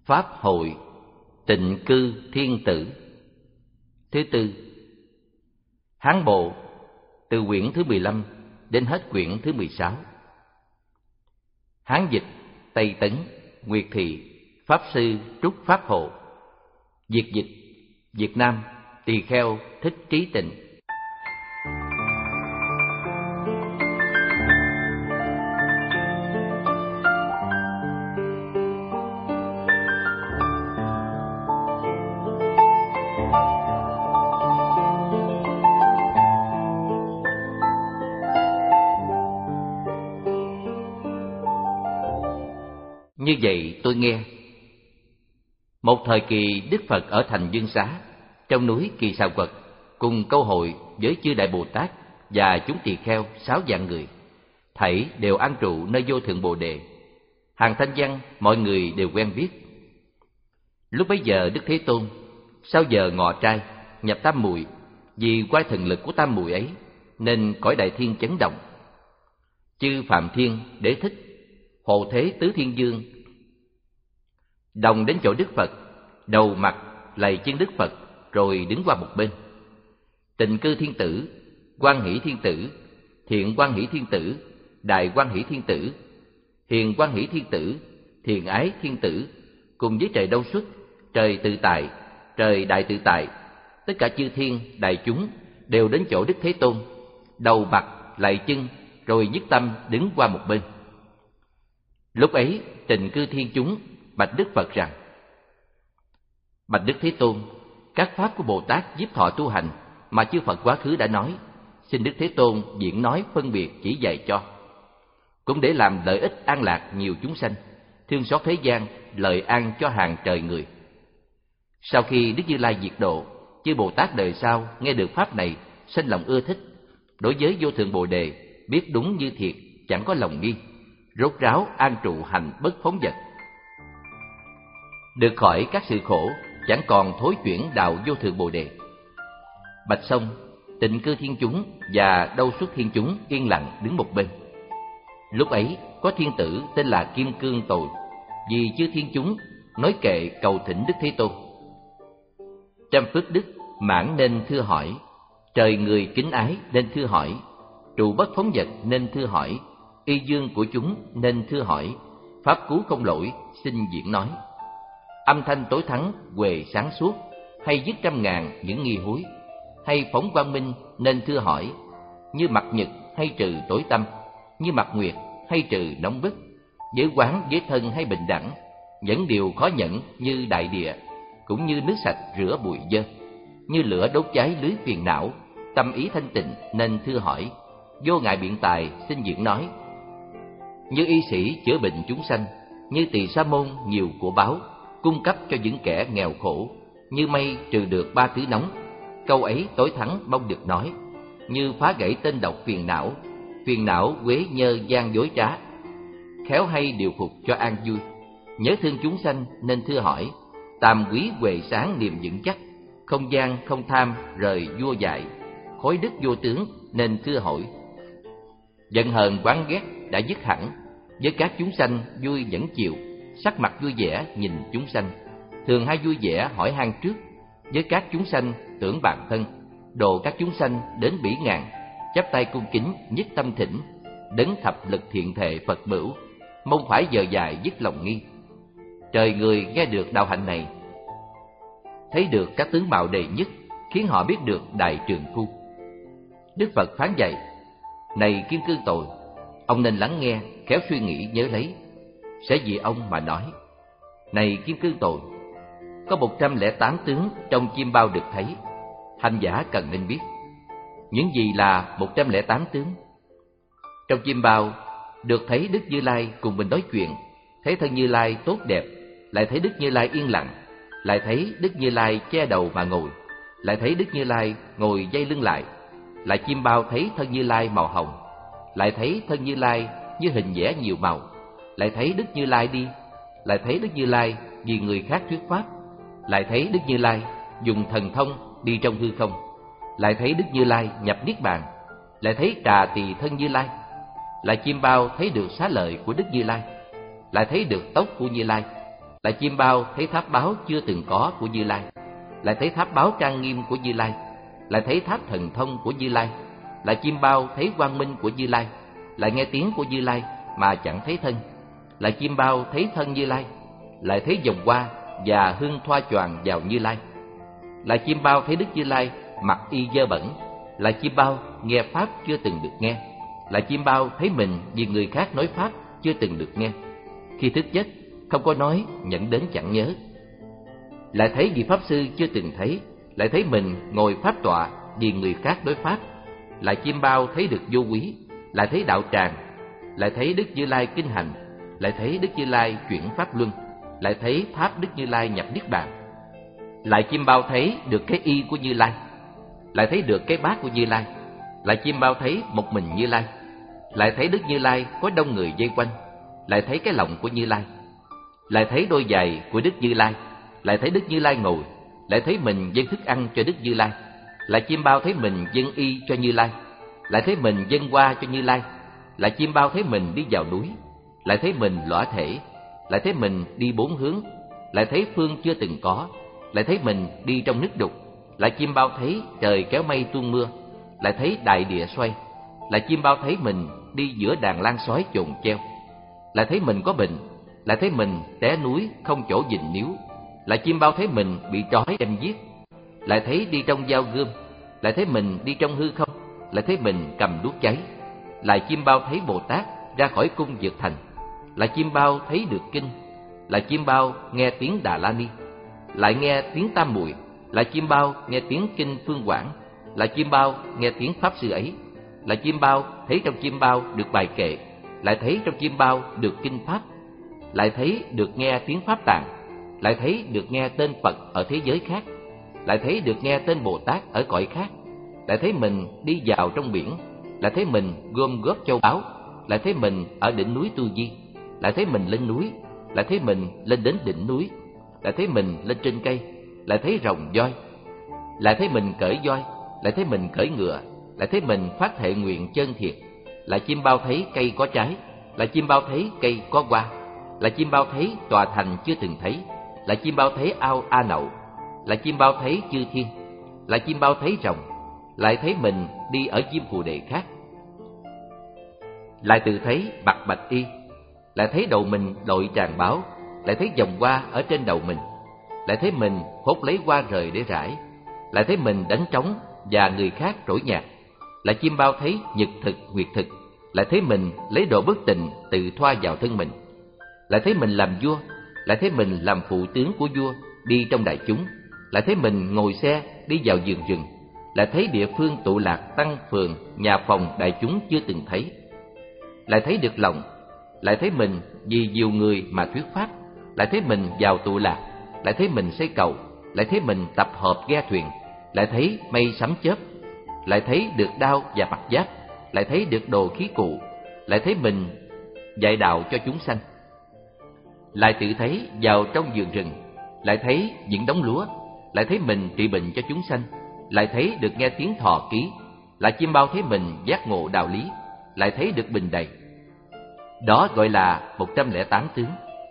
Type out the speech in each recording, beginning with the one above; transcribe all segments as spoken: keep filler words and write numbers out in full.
Pháp hội Tịnh Cư Thiên Tử. Thứ tư, Hán Bộ từ quyển thứ mười lăm đến hết quyển thứ mười sáu. Hán dịch Tây Tấn Nguyệt Thị Pháp Sư Trúc Pháp Hộ. Việt dịch Việt Nam Tỳ Kheo Thích Trí Tịnh. Như vậy tôi nghe, một thời kỳ Đức Phật ở thành Dương Xá, trong núi Kỳ Xà Quật, cùng câu hội với chư Đại Bồ Tát và chúng tỳ kheo sáu vạn người, thảy đều an trụ nơi vô thượng Bồ Đề. Hàng thanh văn mọi người đều quen biết. Lúc bấy giờ Đức Thế Tôn sau giờ ngọ trai nhập tam muội, vì quay thần lực của tam muội ấy nên cõi đại thiên chấn động. Chư Phạm Thiên, Đế Thích, Hộ Thế Tứ Thiên Dương đồng đến chỗ Đức Phật, đầu mặt lạy chân Đức Phật, rồi đứng qua một bên. Tịnh Cư Thiên Tử, Quan Hỷ Thiên Tử, Thiện Quan Hỷ Thiên Tử, Đại Quan Hỷ Thiên Tử, Hiền Quan Hỷ Thiên Tử, Thiện Ái Thiên Tử, cùng với trời Đâu Xuất, trời Tự Tại, trời Đại Tự Tại, tất cả chư thiên đại chúng đều đến chỗ Đức Thế Tôn, đầu mặt lạy chân, rồi nhất tâm đứng qua một bên. Lúc ấy Tịnh Cư Thiên chúng bạch Đức Phật rằng: Bạch Đức Thế Tôn, các pháp của Bồ Tát Diếp Thọ tu hành mà chư Phật quá khứ đã nói, xin Đức Thế Tôn diễn nói phân biệt chỉ dạy cho, cũng để làm lợi ích an lạc nhiều chúng sanh, thương xót thế gian, lợi an cho hàng trời người. Sau khi Đức Như Lai diệt độ, chư Bồ Tát đời sau nghe được pháp này, sinh lòng ưa thích, đối với vô thượng Bồ Đề biết đúng như thiệt, chẳng có lòng nghi, rốt ráo an trụ hành bất phóng dật, được khỏi các sự khổ, chẳng còn thối chuyển đạo vô thượng Bồ Đề. Bạch xong, Tịnh Cư Thiên chúng và Đâu Xuất Thiên chúng yên lặng đứng một bên. Lúc ấy có thiên tử tên là Kim Cương Tồi, vì chư thiên chúng nói kệ cầu thỉnh Đức Thế Tôn. Trăm phước đức mãn nên thưa hỏi, trời người kính ái nên thưa hỏi, trụ bất phóng dật nên thưa hỏi, y dương của chúng nên thưa hỏi, pháp cứu không lỗi xin diễn nói. Âm thanh tối thắng huề sáng suốt, hay dứt trăm ngàn những nghi hối, hay phóng quang minh nên thưa hỏi, như mặt nhật hay trừ tối tâm, như mặt nguyệt hay trừ nóng bức, giới quán giới thân hay bình đẳng, những điều khó nhẫn như đại địa, cũng như nước sạch rửa bụi dơ, như lửa đốt cháy lưới phiền não, tâm ý thanh tịnh nên thưa hỏi, vô ngại biện tài xin diễn nói. Như y sĩ chữa bệnh chúng sanh, như tỳ sa môn nhiều của báo, cung cấp cho những kẻ nghèo khổ, như mây trừ được ba thứ nóng, câu ấy tối thắng mong được nói, như phá gãy tên độc phiền não, phiền não quế nhơ gian dối trá, khéo hay điều phục cho an vui, nhớ thương chúng sanh nên thưa hỏi, tam quý huệ sáng niềm vững chắc, không gian không tham rời vua dạy, khối đức vô tướng nên thưa hỏi. Giận hờn oán ghét đã dứt hẳn, với các chúng sanh vui nhẫn chịu, sắc mặt vui vẻ nhìn chúng sanh, thường hay vui vẻ hỏi han trước, với các chúng sanh tưởng bản thân, độ các chúng sanh đến bỉ ngàn, chắp tay cung kính nhất tâm thỉnh, đấng thập lực thiện thệ Phật bửu, mong phải giờ dài dứt lòng nghi. Trời người nghe được đạo hạnh này, thấy được các tướng mạo đầy nhất, khiến họ biết được đại trường phu. Đức Phật phán dạy: Này Kim Cương Tồi, ông nên lắng nghe, khéo suy nghĩ nhớ lấy. Sẽ vì ông mà nói: Này Kim Cương Tồi, có một trăm lẻ tám tướng trong chim bao được thấy, hành giả cần nên biết. Những gì là một trăm lẻ tám tướng? Trong chim bao được thấy Đức Như Lai cùng mình nói chuyện, thấy thân Như Lai tốt đẹp, lại thấy Đức Như Lai yên lặng, lại thấy Đức Như Lai che đầu mà ngồi, lại thấy Đức Như Lai ngồi dây lưng lại, lại chim bao thấy thân Như Lai màu hồng, lại thấy thân Như Lai như hình vẽ nhiều màu, lại thấy Đức Như Lai đi, lại thấy Đức Như Lai vì người khác thuyết pháp, lại thấy Đức Như Lai dùng thần thông đi trong hư không, lại thấy Đức Như Lai nhập niết bàn, lại thấy trà tỳ thân Như Lai, lại chim bao thấy được xá lợi của Đức Như Lai, lại thấy được tóc của Như Lai, Lại chim bao thấy tháp báo chưa từng có của Như Lai, lại thấy tháp báo trang nghiêm của Như Lai, lại thấy tháp thần thông của Như Lai. Lại chim bao thấy quang minh của Như Lai, lại nghe tiếng của Như Lai mà chẳng thấy thân. Lại chim bao thấy thân Như Lai, lại thấy vòng hoa và hương thoa choàng vào Như Lai. Lại chim bao thấy Đức Như Lai mặc y dơ bẩn, lại chim bao nghe pháp chưa từng được nghe. Lại chim bao thấy mình vì người khác nói pháp chưa từng được nghe. Khi thức giấc không có nói, nhận đến chẳng nhớ. Lại thấy vị pháp sư chưa từng thấy, lại thấy mình ngồi pháp tọa vì người khác đối pháp. Lại chim bao thấy được vô quý, lại thấy đạo tràng, lại thấy Đức Như Lai kinh hành, lại thấy Đức Như Lai chuyển pháp luân, lại thấy pháp Đức Như Lai nhập niết bàn. Lại chim bao thấy được cái y của Như Lai, lại thấy được cái bát của Như Lai. Lại chim bao thấy một mình Như Lai, lại thấy Đức Như Lai có đông người vây quanh, lại thấy cái lòng của Như Lai. Lại thấy đôi giày của Đức Như Lai, lại thấy Đức Như Lai ngồi, lại thấy mình dâng thức ăn cho Đức Như Lai. Lại chim bao thấy mình dâng y cho Như Lai, lại thấy mình dâng hoa cho Như Lai. Lại chim bao thấy mình đi vào núi, lại thấy mình lõa thể, lại thấy mình đi bốn hướng, lại thấy phương chưa từng có, lại thấy mình đi trong nước đục. Lại chim bao thấy trời kéo mây tuôn mưa, lại thấy đại địa xoay. Lại chim bao thấy mình đi giữa đàn lan sói chồn cheo, lại thấy mình có bệnh, lại thấy mình té núi không chỗ dình níu. Lại chim bao thấy mình bị trói đem giết, lại thấy đi trong dao gươm, lại thấy mình đi trong hư không, lại thấy mình cầm đuốc cháy. Lại chim bao thấy Bồ Tát ra khỏi cung Dược Thành, lại chim bao thấy được kinh. Lại chim bao nghe tiếng Đà La Ni, lại nghe tiếng Tam Muội. Lại chim bao nghe tiếng kinh Phương Quảng, lại chim bao nghe tiếng pháp sư ấy. Lại chim bao thấy trong chim bao được bài kệ, lại thấy trong chim bao được kinh pháp, lại thấy được nghe tiếng pháp tạng, lại thấy được nghe tên Phật ở thế giới khác, lại thấy được nghe tên Bồ Tát ở cõi khác. Lại thấy mình đi vào trong biển, lại thấy mình gom góp châu báu, lại thấy mình ở đỉnh núi Tu Di, lại thấy mình lên núi, lại thấy mình lên đến đỉnh núi, lại thấy mình lên trên cây, lại thấy rồng voi, lại thấy mình cởi voi, lại thấy mình cởi ngựa, lại thấy mình phát thệ nguyện chân thiệt. Lại chim bao thấy cây có trái, lại chim bao thấy cây có hoa, lại chim bao thấy tòa thành chưa từng thấy, lại chim bao thấy ao A Nậu, lại chim bao thấy chư thiên, lại chim bao thấy rồng, lại thấy mình đi ở chim phù đề khác. Lại tự thấy bạc bạch y, lại thấy đầu mình đội tràng báo, lại thấy vòng hoa ở trên đầu mình, lại thấy mình hốt lấy hoa rời để rải, lại thấy mình đánh trống và người khác trỗi nhạc. Lại chim bao thấy nhật thực nguyệt thực, lại thấy mình lấy đồ bất tịnh tự thoa vào thân mình, lại thấy mình làm vua, lại thấy mình làm phụ tướng của vua đi trong đại chúng, lại thấy mình ngồi xe đi vào vườn rừng, lại thấy địa phương tụ lạc tăng phường nhà phòng đại chúng chưa từng thấy. Lại thấy được lòng, lại thấy mình vì nhiều người mà thuyết pháp, lại thấy mình vào tụ lạc, lại thấy mình xây cầu, lại thấy mình tập hợp ghe thuyền, lại thấy mây sấm chớp, lại thấy được đao và mặt giáp, lại thấy được đồ khí cụ, lại thấy mình dạy đạo cho chúng sanh. Lại tự thấy vào trong vườn rừng, lại thấy những đống lúa, lại thấy mình trị bệnh cho chúng sanh, lại thấy được nghe tiếng thọ ký. Lại chim bao thấy mình giác ngộ đạo lý, lại thấy được bình đầy. Đó gọi là một trăm lẻ tám tướng.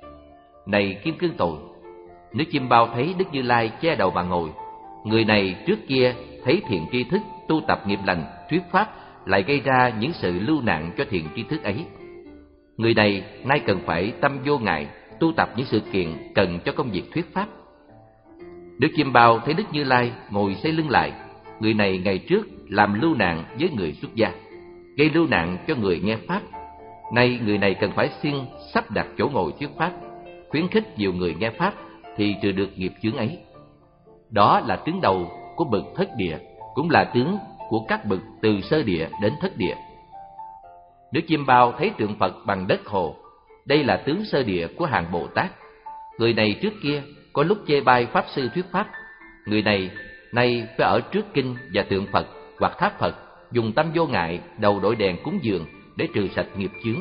Này Kim Cương Tồi, nếu chim bao thấy Đức Như Lai che đầu mà ngồi, người này trước kia thấy thiện tri thức tu tập nghiệp lành thuyết pháp, lại gây ra những sự lưu nạn cho thiện tri thức ấy. Người này nay cần phải tâm vô ngại tu tập những sự kiện cần cho công việc thuyết pháp. Nếu chim bao thấy Đức Như Lai ngồi xây lưng lại, người này ngày trước làm lưu nạn với người xuất gia, gây lưu nạn cho người nghe pháp. Nay người này cần phải xin sắp đặt chỗ ngồi thuyết pháp, khuyến khích nhiều người nghe pháp thì trừ được nghiệp chướng ấy. Đó là tướng đầu của bậc thất địa, cũng là tướng của các bậc từ sơ địa đến thất địa. Nếu chim bao thấy tượng Phật bằng đất hồ, đây là tướng sơ địa của hàng Bồ Tát. Người này trước kia có lúc chê bai pháp sư thuyết pháp, người này nay phải ở trước kinh và tượng Phật hoặc tháp Phật, dùng tâm vô ngại đầu đội đèn cúng dường để trừ sạch nghiệp chướng.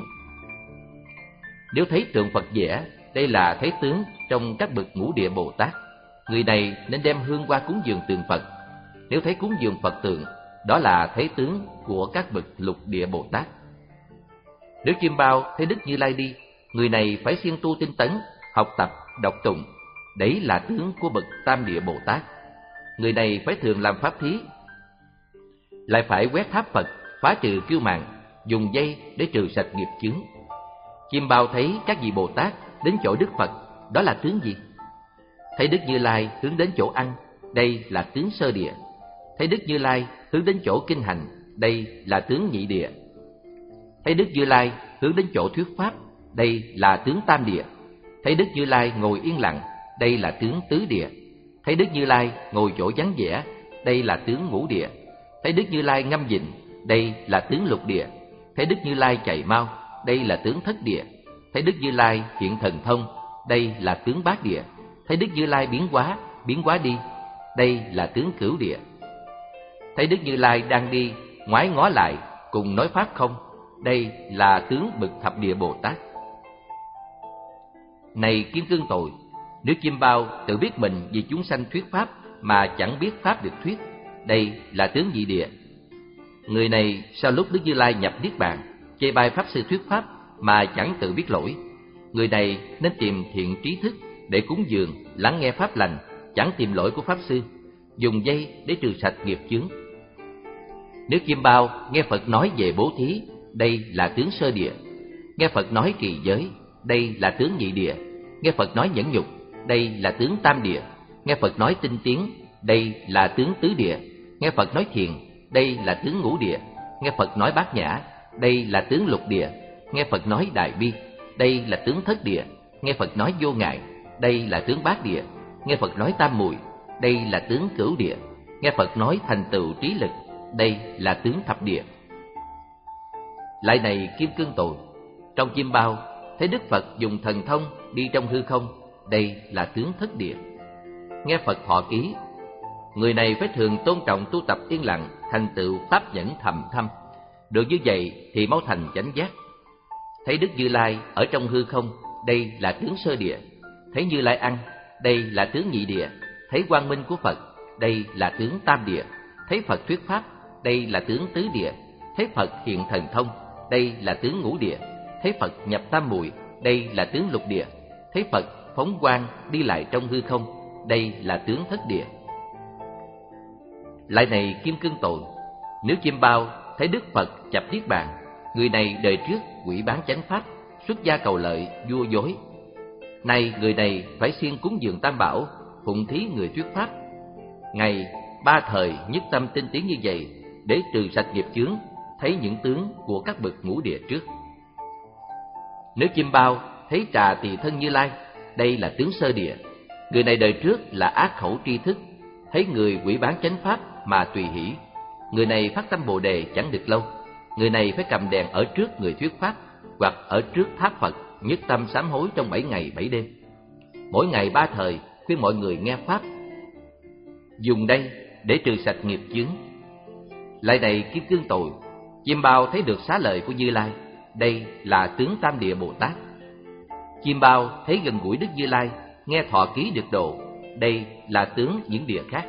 Nếu thấy tượng Phật vẽ, đây là thấy tướng trong các bậc ngũ địa Bồ Tát, người này nên đem hương qua cúng dường tượng Phật. Nếu thấy cúng dường Phật tượng, đó là thấy tướng của các bậc lục địa Bồ Tát. Nếu chim bao thấy Đức Như Lai đi, người này phải siêng tu tinh tấn, học tập, đọc tụng, đấy là tướng của bậc Tam Địa Bồ Tát. Người này phải thường làm pháp thí, lại phải quét tháp Phật, phá trừ kiêu mạn, dùng dây để trừ sạch nghiệp chướng. Chim bao thấy các vị Bồ Tát đến chỗ Đức Phật, đó là tướng gì? Thấy Đức Như Lai hướng đến chỗ ăn, đây là tướng sơ địa. Thấy Đức Như Lai hướng đến chỗ kinh hành, đây là tướng nhị địa. Thấy Đức Như Lai hướng đến chỗ thuyết pháp, đây là tướng tam địa. Thấy Đức Như Lai ngồi yên lặng, đây là tướng tứ địa. Thấy Đức Như Lai ngồi chỗ vắng vẻ, đây là tướng ngũ địa. Thấy Đức Như Lai ngâm dịnh, đây là tướng lục địa. Thấy Đức Như Lai chạy mau, đây là tướng thất địa. Thấy Đức Như Lai hiện thần thông, đây là tướng bát địa. Thấy Đức Như Lai biến hóa, biến hóa đi, đây là tướng cửu địa. Thấy Đức Như Lai đang đi, ngoái ngó lại, cùng nói pháp không, đây là tướng bậc thập địa Bồ Tát. Này Kim Cương Tồi, nếu chim bao tự biết mình vì chúng sanh thuyết pháp mà chẳng biết pháp được thuyết, đây là tướng nhị địa. Người này sau lúc Đức Như Lai nhập niết bàn, chê bai pháp sư thuyết pháp mà chẳng tự biết lỗi. Người này nên tìm thiện trí thức để cúng dường, lắng nghe pháp lành, chẳng tìm lỗi của pháp sư, dùng dây để trừ sạch nghiệp chướng. Nếu chim bao nghe Phật nói về bố thí, đây là tướng sơ địa. Nghe Phật nói trì giới, đây là tướng nhị địa. Nghe Phật nói nhẫn nhục, đây là tướng tam địa. Nghe Phật nói tinh tiến, đây là tướng tứ địa. Nghe Phật nói thiền, đây là tướng ngũ địa. Nghe Phật nói bát nhã, đây là tướng lục địa. Nghe Phật nói đại bi, đây là tướng thất địa. Nghe Phật nói vô ngại, đây là tướng bát địa. Nghe Phật nói tam muội, đây là tướng cửu địa. Nghe Phật nói thành tựu trí lực, đây là tướng thập địa. Lại này Kim Cương Tồi, trong chim bao thấy Đức Phật dùng thần thông đi trong hư không, đây là tướng thất địa. Nghe Phật thọ ký, người này phải thường tôn trọng tu tập yên lặng, thành tựu pháp nhẫn thầm thâm. Được như vậy thì mau thành chánh giác. Thấy Đức Như Lai ở trong hư không, đây là tướng sơ địa. Thấy Như Lai ăn, đây là tướng nhị địa. Thấy quang minh của Phật, đây là tướng tam địa. Thấy Phật thuyết pháp, đây là tướng tứ địa. Thấy Phật hiện thần thông, đây là tướng ngũ địa. Thấy Phật nhập tam muội, đây là tướng lục địa. Thấy Phật phóng quang đi lại trong hư không, đây là tướng thất địa. Lại này Kim Cương Tồi, nếu chim bao thấy Đức Phật chập niết bàn, người này đời trước quỷ bán chánh pháp, xuất gia cầu lợi, vua dối. Nay người này phải siêng cúng dường tam bảo, phụng thí người thuyết pháp. Ngày ba thời nhất tâm tinh tiến như vậy, để trừ sạch nghiệp chướng, thấy những tướng của các bậc ngũ địa trước. Nếu chim bao thấy Trà Tỳ Thân Như Lai, đây là tướng sơ địa. Người này đời trước là ác khẩu tri thức, thấy người quỷ bán chánh pháp mà tùy hỷ. Người này phát tâm Bồ đề chẳng được lâu. Người này phải cầm đèn ở trước người thuyết pháp, hoặc ở trước tháp Phật, nhất tâm sám hối trong bảy ngày bảy đêm. Mỗi ngày ba thời khuyên mọi người nghe pháp, dùng đây để trừ sạch nghiệp chướng. Lại này Kim Cương Tồi, chim bao thấy được xá lợi của Như Lai, đây là tướng tam địa Bồ Tát. Chim bao thấy gần gũi Đức Như Lai, nghe thọ ký được độ, đây là tướng những địa khác.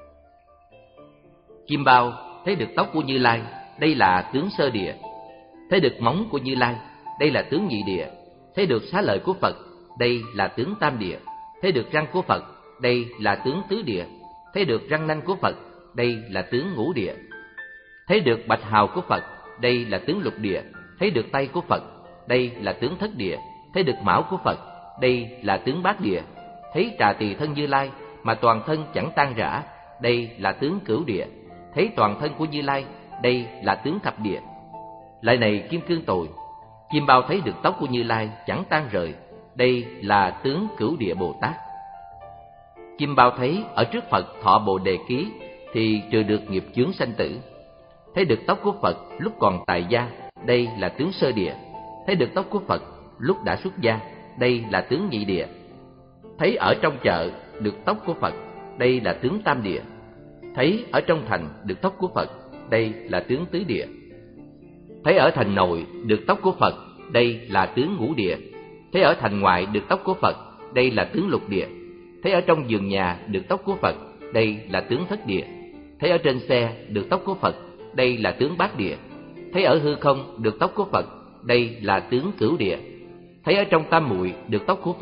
Chim bao thấy được tóc của Như Lai, đây là tướng sơ địa. Thấy được móng của Như Lai, đây là tướng nhị địa. Thấy được xá lợi của Phật, đây là tướng tam địa. Thấy được răng của Phật, đây là tướng tứ địa. Thấy được răng nanh của Phật, đây là tướng ngũ địa. Thấy được bạch hào của Phật, đây là tướng lục địa. Thấy được tay của Phật, đây là tướng thất địa. Thấy được mão của Phật, đây là tướng bát địa. Thấy Trà Tỳ Thân Như Lai mà toàn thân chẳng tan rã, đây là tướng cửu địa. Thấy toàn thân của Như Lai, đây là tướng thập địa. Lại này Kim Cương Tồi, chim bao thấy được tóc của Như Lai chẳng tan rời, đây là tướng cửu địa Bồ Tát. Chim bao thấy ở trước Phật thọ Bồ đề ký thì trừ được nghiệp chướng sanh tử. Thấy được tóc của Phật lúc còn tại gia, đây là tướng sơ địa. Thấy được tóc của Phật lúc đã xuất gia, đây là tướng nhị địa. Thấy ở trong chợ được tóc của Phật, đây là tướng tam địa. Thấy ở trong thành được tóc của Phật, đây là tướng tứ địa. Thấy ở thành nội được tóc của Phật, đây là tướng ngũ địa. Thấy ở thành ngoại được tóc của Phật, đây là tướng lục địa. Thấy ở trong giường nhà được tóc của Phật, đây là tướng thất địa. Thấy ở trên xe được tóc của Phật, đây là tướng bát địa. Thấy ở hư không được tóc của Phật, đây là tướng cửu địa. Thấy ở trong tam muội được tóc của Phật,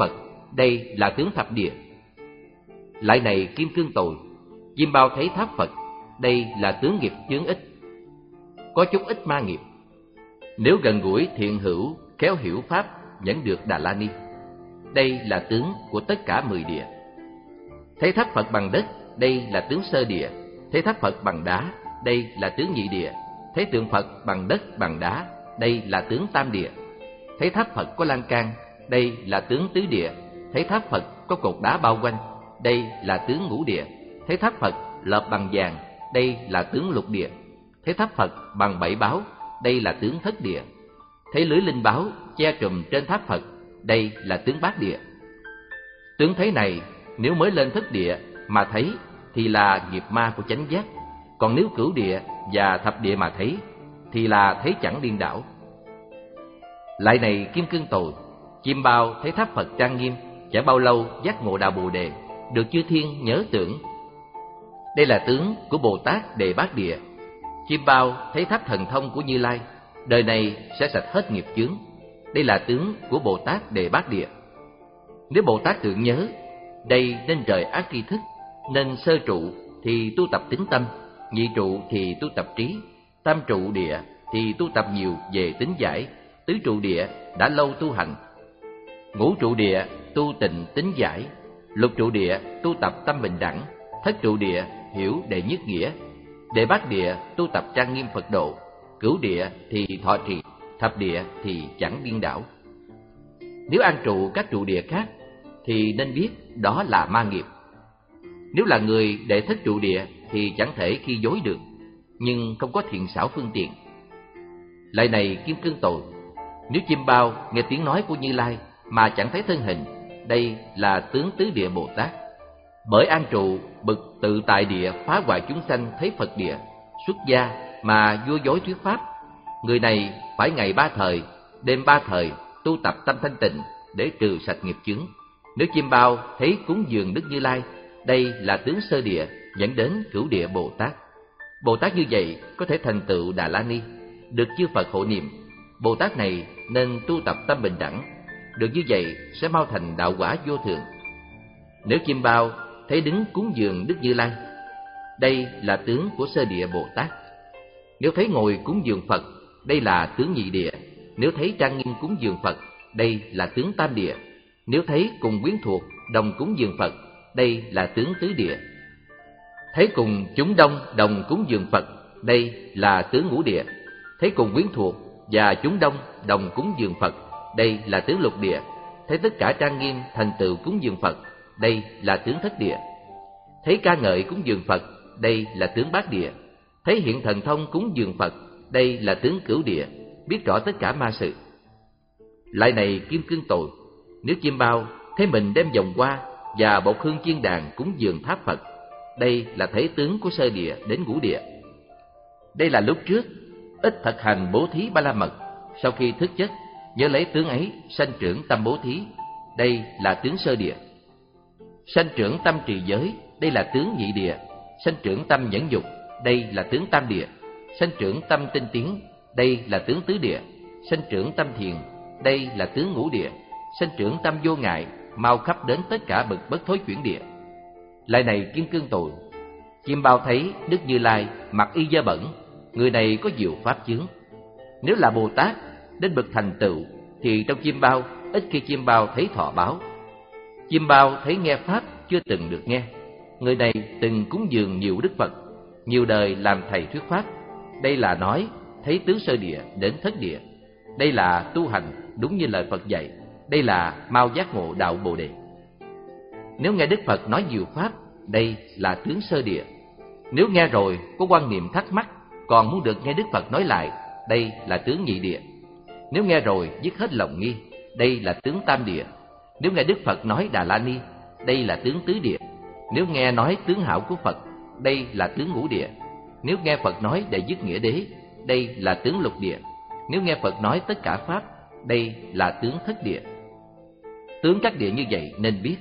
đây là tướng thập địa. Lại này kim cương tồi, chim bao thấy tháp Phật, đây là tướng nghiệp chướng ít, có chút ít ma nghiệp. Nếu gần gũi thiện hữu, khéo hiểu pháp, vẫn được Đà La Ni. Đây là tướng của tất cả mười địa. Thấy tháp Phật bằng đất, đây là tướng sơ địa. Thấy tháp Phật bằng đá, đây là tướng nhị địa. Thấy tượng Phật bằng đất bằng đá, đây là tướng tam địa. Thấy tháp Phật có lan can, đây là tướng tứ địa. Thấy tháp Phật có cột đá bao quanh, đây là tướng ngũ địa. Thấy tháp Phật lợp bằng vàng, đây là tướng lục địa. Thấy tháp Phật bằng bảy báo, đây là tướng thất địa. Thấy lưới linh báo che trùm trên tháp Phật, đây là tướng bát địa. Tướng thấy này, nếu mới lên thất địa mà thấy thì là nghiệp ma của chánh giác, còn nếu cửu địa và thập địa mà thấy thì là thấy chẳng điên đảo. Lại này kim cương tồi, chim bao thấy tháp Phật trang nghiêm, chẳng bao lâu giác ngộ đạo Bồ Đề, được chư thiên nhớ tưởng. Đây là tướng của Bồ Tát Đề Bát Địa. Chim bao thấy tháp thần thông của Như Lai, đời này sẽ sạch hết nghiệp chướng. Đây là tướng của Bồ Tát Đề Bát Địa. Nếu Bồ Tát tưởng nhớ, đây nên rời ác tri thức, nên sơ trụ thì tu tập tín tâm, nhị trụ thì tu tập trí, tam trụ địa thì tu tập nhiều về tính giải, tứ trụ địa đã lâu tu hành, ngũ trụ địa tu tịnh tính giải, lục trụ địa tu tập tâm bình đẳng, thất trụ địa hiểu đệ nhất nghĩa, đệ bát địa tu tập trang nghiêm Phật độ, cửu địa thì thọ trì, thập địa thì chẳng điên đảo. Nếu an trụ các trụ địa khác thì nên biết đó là ma nghiệp. Nếu là người đệ thất trụ địa thì chẳng thể khi dối được, nhưng không có thiện xảo phương tiện. Lại này kim cương tồi, nếu chim bao nghe tiếng nói của Như Lai mà chẳng thấy thân hình, đây là tướng tứ địa Bồ Tát. Bởi an trụ bực tự tại địa phá hoại chúng sanh thấy Phật địa, xuất gia mà vua dối thuyết pháp, người này phải ngày ba thời, đêm ba thời tu tập tâm thanh tịnh để trừ sạch nghiệp chướng. Nếu chim bao thấy cúng dường Đức Như Lai, đây là tướng sơ địa dẫn đến cửu địa Bồ Tát. Bồ Tát như vậy có thể thành tựu Đà La Ni, được chư Phật hộ niệm. Bồ Tát này nên tu tập tâm bình đẳng, được như vậy sẽ mau thành đạo quả vô thượng. Nếu chim bao thấy đứng cúng dường Đức Như Lai, đây là tướng của sơ địa Bồ Tát. Nếu thấy ngồi cúng dường Phật, đây là tướng nhị địa. Nếu thấy trang nghiêm cúng dường Phật, đây là tướng tam địa. Nếu thấy cùng quyến thuộc đồng cúng dường Phật, đây là tướng tứ địa. Thấy cùng chúng đông đồng cúng dường Phật, đây là tướng ngũ địa. Thấy cùng quyến thuộc và chúng đông đồng cúng dường Phật, đây là tướng lục địa. Thấy tất cả trang nghiêm thành tựu cúng dường Phật, đây là tướng thất địa. Thấy ca ngợi cúng dường Phật, đây là tướng bát địa. Thấy hiện thần thông cúng dường Phật, đây là tướng cửu địa, biết rõ tất cả ma sự. Lại này kim cương tồi, nếu chim bao thấy mình đem vòng hoa và bột hương chiên đàn cúng dường tháp Phật, đây là thấy tướng của sơ địa đến ngũ địa. Đây là lúc trước ít thực hành bố thí ba la mật, sau khi thức giấc nhớ lấy tướng ấy sanh trưởng tâm bố thí, đây là tướng sơ địa. Sanh trưởng tâm trì giới, đây là tướng nhị địa. Sanh trưởng tâm nhẫn dục, đây là tướng tam địa. Sanh trưởng tâm tinh tiến, đây là tướng tứ địa. Sanh trưởng tâm thiền, đây là tướng ngũ địa. Sanh trưởng tâm vô ngại, mau khắp đến tất cả bậc bất thối chuyển địa. Lại này kim cương tồi, chim bao thấy Đức Như Lai mặc y dơ bẩn, người này có nhiều pháp chướng. Nếu là Bồ Tát đến bậc thành tựu thì trong chim bao ít khi chim bao thấy thọ báo. Chim bao thấy nghe pháp chưa từng được nghe, người này từng cúng dường nhiều Đức Phật, nhiều đời làm thầy thuyết pháp. Đây là nói thấy tướng sơ địa đến thất địa. Đây là tu hành đúng như lời Phật dạy. Đây là mau giác ngộ đạo Bồ Đề. Nếu nghe Đức Phật nói nhiều pháp, đây là tướng sơ địa. Nếu nghe rồi có quan niệm thắc mắc, còn muốn được nghe Đức Phật nói lại, đây là tướng nhị địa. Nếu nghe rồi dứt hết lòng nghi, đây là tướng tam địa. Nếu nghe Đức Phật nói Đà La Ni, đây là tướng tứ địa. Nếu nghe nói tướng hảo của Phật, đây là tướng ngũ địa. Nếu nghe Phật nói đệ nhất nghĩa đế, đây là tướng lục địa. Nếu nghe Phật nói tất cả pháp, đây là tướng thất địa. Tướng các địa như vậy nên biết.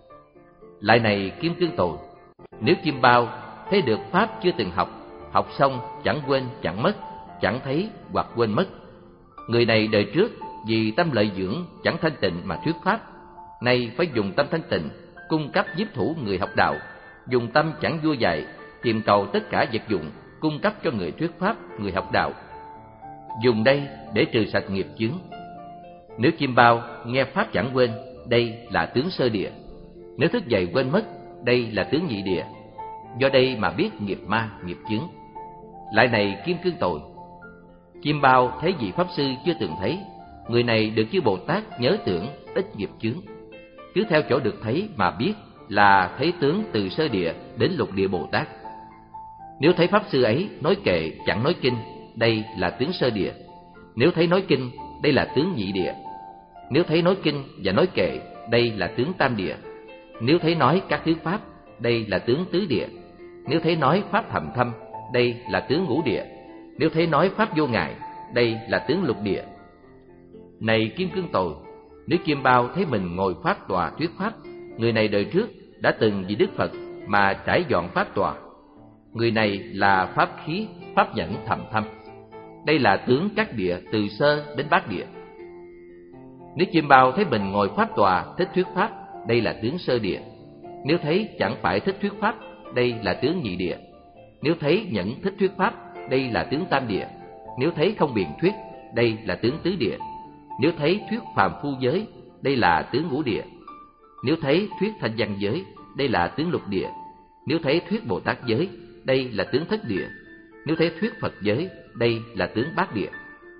Lại này kim cương tồi, nếu chim bao thấy được pháp chưa từng học, học xong chẳng quên chẳng mất, chẳng thấy hoặc quên mất, người này đời trước vì tâm lợi dưỡng chẳng thanh tịnh mà thuyết pháp, nay phải dùng tâm thanh tịnh, cung cấp nhiếp thủ người học đạo, dùng tâm chẳng vua dạy, tìm cầu tất cả vật dụng, cung cấp cho người thuyết pháp, người học đạo. Dùng đây để trừ sạch nghiệp chướng. Nếu chim bao nghe pháp chẳng quên, đây là tướng sơ địa. Nếu thức dậy quên mất, đây là tướng nhị địa. Do đây mà biết nghiệp ma, nghiệp chướng. Lại này kim cương tội, chim bao thấy vị pháp sư chưa từng thấy, người này được chư Bồ Tát nhớ tưởng, ít nghiệp chướng. Cứ theo chỗ được thấy mà biết là thấy tướng từ sơ địa đến lục địa Bồ Tát. Nếu thấy pháp sư ấy nói kệ chẳng nói kinh, đây là tướng sơ địa. Nếu thấy nói kinh, đây là tướng nhị địa. Nếu thấy nói kinh và nói kệ, đây là tướng tam địa. Nếu thấy nói các thứ pháp, đây là tướng tứ địa. Nếu thấy nói pháp thầm thâm, đây là tướng ngũ địa. Nếu thấy nói pháp vô ngại, đây là tướng lục địa. Này kim cương tội, nếu chim bao thấy mình ngồi pháp tòa thuyết pháp, người này đời trước đã từng vì Đức Phật mà trải dọn pháp tòa. Người này là pháp khí, pháp nhẫn thầm thâm. Đây là tướng các địa từ sơ đến bát địa. Nếu chim bao thấy mình ngồi pháp tòa thích thuyết pháp, đây là tướng sơ địa. Nếu thấy chẳng phải thích thuyết pháp, đây là tướng nhị địa. Nếu thấy nhẫn thích thuyết pháp, đây là tướng tam địa. Nếu thấy không biện thuyết, đây là tướng tứ địa. Nếu thấy thuyết phàm phu giới, đây là tướng ngũ địa. Nếu thấy thuyết thanh văn giới, đây là tướng lục địa. Nếu thấy thuyết Bồ Tát giới, đây là tướng thất địa. Nếu thấy thuyết Phật giới, đây là tướng bát địa.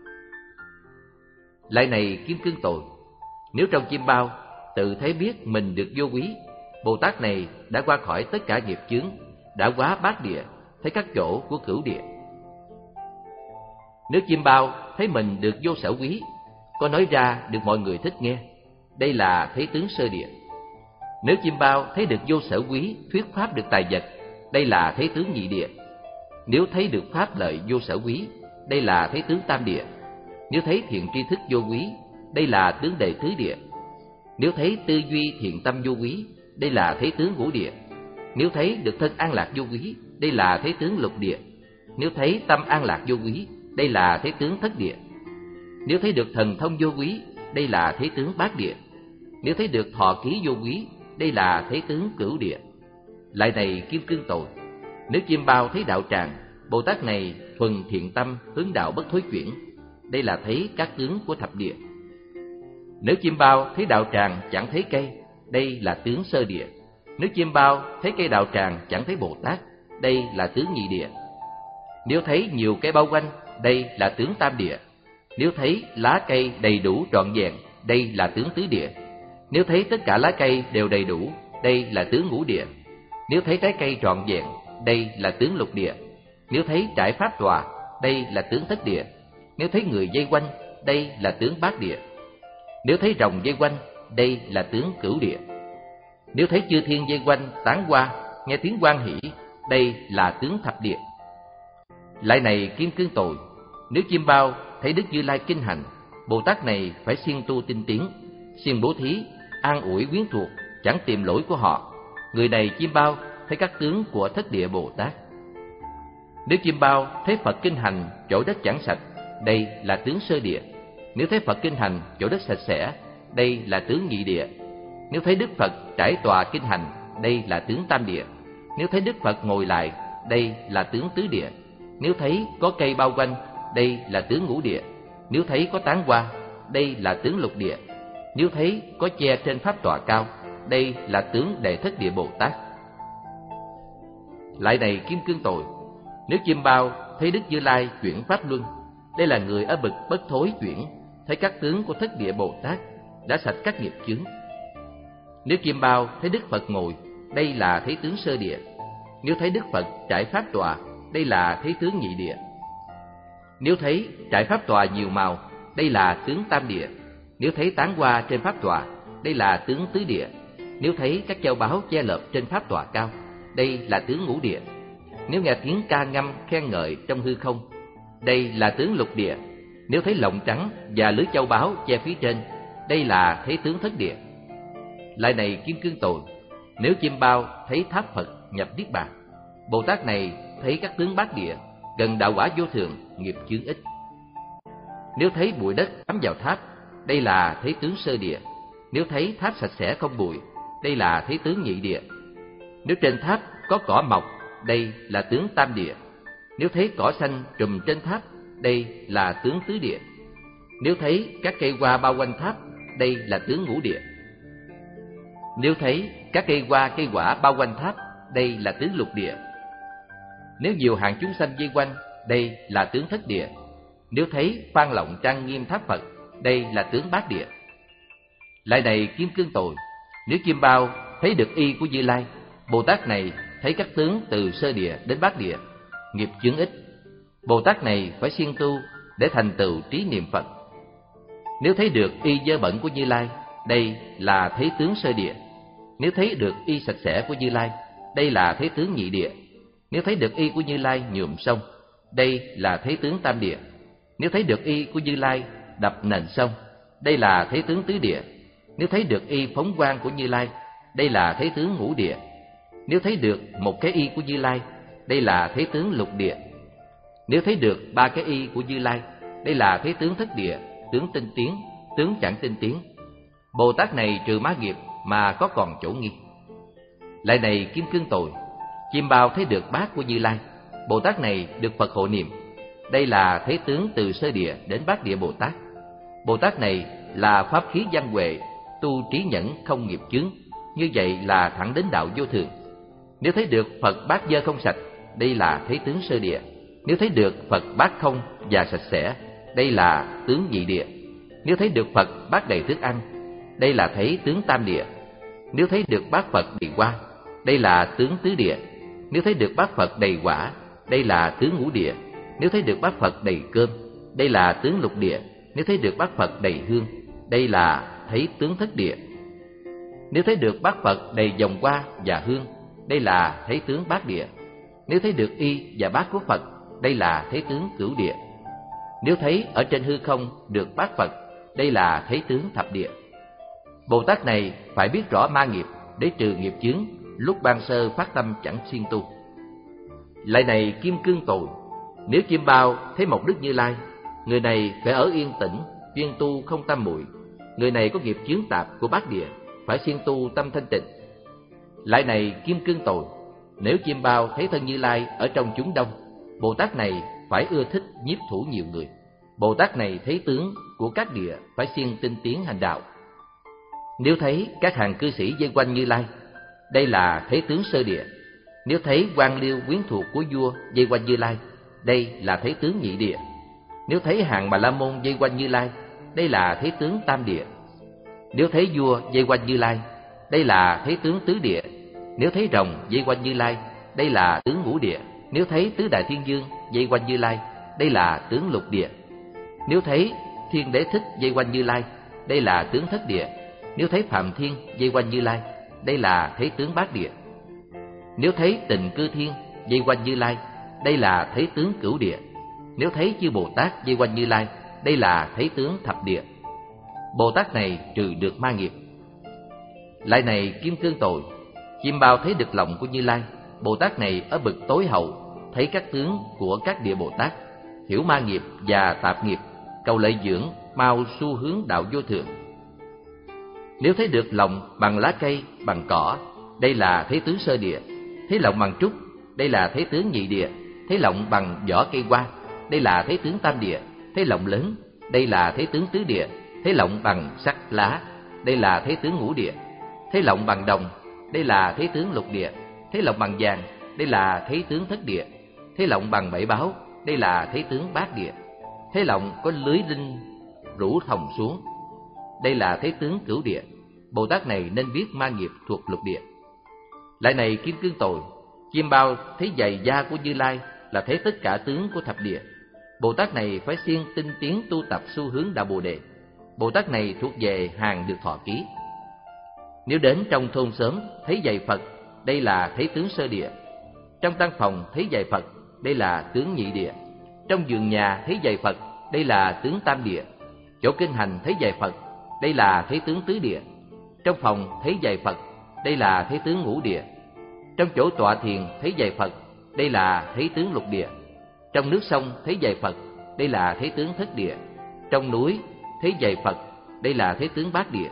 Lại này kim cương tội, nếu trong chim bao tự thấy biết mình được vô quý, Bồ Tát này đã qua khỏi tất cả nghiệp chướng, đã quá bát địa, thấy các chỗ của cửu địa. Nếu chim bao thấy mình được vô sở quý, có nói ra được mọi người thích nghe, đây là thấy tướng sơ địa. Nếu chim bao thấy được vô sở quý, thuyết pháp được tài vật, đây là thấy tướng nhị địa. Nếu thấy được pháp lợi vô sở quý, đây là thấy tướng tam địa. Nếu thấy thiện tri thức vô quý, đây là tướng đệ tứ địa. Nếu thấy tư duy thiện tâm vô quý, đây là thấy tướng ngũ địa. Nếu thấy được thân an lạc vô quý, đây là thấy tướng lục địa. Nếu thấy tâm an lạc vô quý, đây là thấy tướng thất địa. Nếu thấy được thần thông vô quý, đây là thấy tướng bát địa. Nếu thấy được thọ ký vô quý, đây là thấy tướng cửu địa. Lại này kim cương tội, nếu chim bao thấy đạo tràng, Bồ Tát này thuần thiện tâm hướng đạo bất thối chuyển, đây là thấy các tướng của thập địa. Nếu chim bao thấy đạo tràng chẳng thấy cây, đây là tướng sơ địa. Nếu chim bao thấy cây đạo tràng chẳng thấy Bồ Tát, đây là tướng nhị địa. Nếu thấy nhiều cây bao quanh, đây là tướng tam địa. Nếu thấy lá cây đầy đủ trọn vẹn, đây là tướng tứ địa. Nếu thấy tất cả lá cây đều đầy đủ, đây là tướng ngũ địa. Nếu thấy trái cây trọn vẹn, đây là tướng lục địa. Nếu thấy trải pháp tòa, đây là tướng thất địa. Nếu thấy người vây quanh, đây là tướng bát địa. Nếu thấy rồng vây quanh, đây là tướng cửu địa. Nếu thấy chư thiên vây quanh tán hoa, nghe tiếng hoan hỷ, đây là tướng thập địa. Lại này kim cương tội, nếu chim bao thấy Đức Như Lai kinh hành, Bồ Tát này phải siêng tu tinh tiến, siêng bố thí, an ủi quyến thuộc, chẳng tìm lỗi của họ. Người này chim bao thấy các tướng của thất địa Bồ Tát. Nếu chim bao thấy Phật kinh hành chỗ đất chẳng sạch, đây là tướng sơ địa. Nếu thấy Phật kinh hành chỗ đất sạch sẽ, đây là tướng nhị địa. Nếu thấy Đức Phật trải tòa kinh hành, đây là tướng tam địa. Nếu thấy Đức Phật ngồi lại, đây là tướng tứ địa. Nếu thấy có cây bao quanh, đây là tướng ngũ địa. Nếu thấy có tán hoa, đây là tướng lục địa. Nếu thấy có che trên pháp tọa cao, đây là tướng đệ thất địa Bồ Tát. Lại này kim cương tội, nếu chim bao thấy Đức Như Lai chuyển pháp luân, đây là người ở bậc bất thối chuyển, thấy các tướng của thất địa Bồ Tát đã sạch các nghiệp chướng. Nếu chim bao thấy Đức Phật ngồi, đây là thấy tướng sơ địa. Nếu thấy Đức Phật trải pháp tòa, đây là thấy tướng nhị địa. Nếu thấy trải pháp tòa nhiều màu, đây là tướng tam địa. Nếu thấy tán hoa trên pháp tòa, đây là tướng tứ địa. Nếu thấy các châu báu che lợp trên pháp tòa cao, đây là tướng ngũ địa. Nếu nghe tiếng ca ngâm khen ngợi trong hư không, đây là tướng lục địa. Nếu thấy lọng trắng và lưới châu báu che phía trên, đây là thấy tướng thất địa. Lại này kim cương tội, nếu chim bao thấy tháp Phật nhập niết bàn, Bồ Tát này thấy các tướng bát địa, gần đạo quả vô thường, nghiệp chướng ít. Nếu thấy bụi đất bám vào tháp, đây là thấy tướng sơ địa. Nếu thấy tháp sạch sẽ không bụi, đây là thấy tướng nhị địa. Nếu trên tháp có cỏ mọc, đây là tướng tam địa. Nếu thấy cỏ xanh trùm trên tháp, đây là tướng tứ địa. Nếu thấy các cây hoa bao quanh tháp, đây là tướng ngũ địa. Nếu thấy các cây hoa cây quả bao quanh tháp, đây là tướng lục địa. Nếu nhiều hàng chúng sanh vây quanh, đây là tướng thất địa. Nếu thấy phan lộng trang nghiêm tháp Phật, đây là tướng bát địa. Lại này Kim Cương Tồi, nếu Kim Bao thấy được y của Như Lai, Bồ Tát này thấy các tướng từ sơ địa đến bát địa, nghiệp chướng ít. Bồ Tát này phải siêng tu để thành tựu trí niệm Phật. Nếu thấy được y dơ bẩn của Như Lai, đây là thấy tướng sơ địa. Nếu thấy được y sạch sẽ của Như Lai, đây là thấy tướng nhị địa. Nếu thấy được y của Như Lai nhuộm sông, đây là thấy tướng tam địa. Nếu thấy được y của Như Lai đập nền sông, đây là thấy tướng tứ địa. Nếu thấy được y phóng quang của Như Lai, đây là thấy tướng ngũ địa. Nếu thấy được một cái y của Như Lai, đây là thấy tướng lục địa. Nếu thấy được ba cái y của Như Lai, đây là thấy tướng thất địa, tướng tinh tiến, tướng chẳng tinh tiến. Bồ Tát này trừ má nghiệp mà có còn chỗ nghi. Lại này Kim Cương Tồi, Chim Bao thấy được bát của Như Lai, Bồ Tát này được Phật hộ niệm. Đây là thấy tướng từ sơ địa đến bát địa Bồ Tát. Bồ Tát này là pháp khí văn huệ, tu trí nhẫn không nghiệp chướng, như vậy là thẳng đến đạo vô thường. Nếu thấy được Phật bát dơ không sạch, đây là thấy tướng sơ địa. Nếu thấy được Phật bát không và sạch sẽ, đây là tướng nhị địa. Nếu thấy được Phật bát đầy thức ăn, đây là thấy tướng tam địa. Nếu thấy được bát Phật đầy hoa, đây là tướng tứ địa. Nếu thấy được bát Phật đầy quả, đây là tướng ngũ địa. Nếu thấy được bát Phật đầy cơm, đây là tướng lục địa. Nếu thấy được bát Phật đầy hương, đây là thấy tướng thất địa. Nếu thấy được bát Phật đầy vòng hoa và hương, đây là thấy tướng bát địa. Nếu thấy được y và bát của Phật, đây là thấy tướng cửu địa. Nếu thấy ở trên hư không được bát Phật, đây là thấy tướng thập địa. Bồ Tát này phải biết rõ ma nghiệp để trừ nghiệp chướng, lúc ban sơ phát tâm chẳng siêng tu. Lại này Kim Cương Tồi, nếu Chim Bao thấy một Đức Như Lai, người này phải ở yên tĩnh, chuyên tu không tam muội. Người này có nghiệp chướng tạp của bát địa, phải siêng tu tâm thanh tịnh. Lại này Kim Cương Tồi, nếu Chim Bao thấy thân Như Lai ở trong chúng đông, Bồ Tát này phải ưa thích nhiếp thủ nhiều người. Bồ Tát này thấy tướng của các địa, phải siêng tinh tiến hành đạo. Nếu thấy các hàng cư sĩ vây quanh Như Lai, đây là thấy tướng sơ địa. Nếu thấy quan liêu quyến thuộc của vua vây quanh Như Lai, đây là thấy tướng nhị địa. Nếu thấy hàng Bà La Môn vây quanh Như Lai, đây là thấy tướng tam địa. Nếu thấy vua vây quanh Như Lai, đây là thấy tướng tứ địa. Nếu thấy rồng vây quanh Như Lai, đây là tướng ngũ địa. Nếu thấy tứ đại thiên dương vây quanh Như Lai, đây là tướng lục địa. Nếu thấy Thiên Đế Thích vây quanh Như Lai, đây là tướng thất địa. Nếu thấy Phạm Thiên vây quanh Như Lai, đây là thấy tướng bát địa. Nếu thấy Tịnh Cư Thiên vây quanh Như Lai, đây là thấy tướng cửu địa. Nếu thấy chư Bồ Tát vây quanh Như Lai, đây là thấy tướng thập địa. Bồ Tát này trừ được ma nghiệp. Lại này Kim Cương Tồi, Chim Bao thấy được lòng của Như Lai, Bồ Tát này ở bậc tối hậu, thấy các tướng của các địa Bồ Tát, hiểu ma nghiệp và tạp nghiệp, cầu lợi dưỡng, mau xu hướng đạo vô thường. Nếu thấy được lòng bằng lá cây, bằng cỏ, đây là thấy tướng sơ địa. Thấy lòng bằng trúc, đây là thấy tướng nhị địa. Thấy lòng bằng vỏ cây hoa, đây là thấy tướng tam địa. Thấy lòng lớn, đây là thấy tướng tứ địa. Thấy lòng bằng sắc lá, đây là thấy tướng ngũ địa. Thấy lòng bằng đồng, đây là thấy tướng lục địa. Thấy lòng bằng vàng, đây là thấy tướng thất địa. Thấy lòng bằng bảy báo, đây là thấy tướng bát địa. Thấy lòng có lưới linh rủ thòng xuống, đây là thấy tướng cửu địa. Bồ Tát này nên biết ma nghiệp thuộc lục địa. Lại này Kim Cương Tồi, Chim Bao thấy giày da của Như Lai là thấy tất cả tướng của thập địa. Bồ Tát này phải siêng tinh tiến tu tập xu hướng đạo Bồ Đề. Bồ Tát này thuộc về hàng được thọ ký. Nếu đến trong thôn xóm thấy giày Phật, đây là thấy tướng sơ địa. Trong tăng phòng thấy giày Phật, đây là tướng nhị địa. Trong vườn nhà thấy giày Phật, đây là tướng tam địa. Chỗ kinh hành thấy giày Phật, đây là thấy tướng tứ địa. Trong phòng thấy giày Phật, đây là thấy tướng ngũ địa. Trong chỗ tọa thiền thấy giày Phật, đây là thấy tướng lục địa. Trong nước sông thấy giày Phật, đây là thấy tướng thất địa. Trong núi thấy giày Phật, đây là thấy tướng bát địa.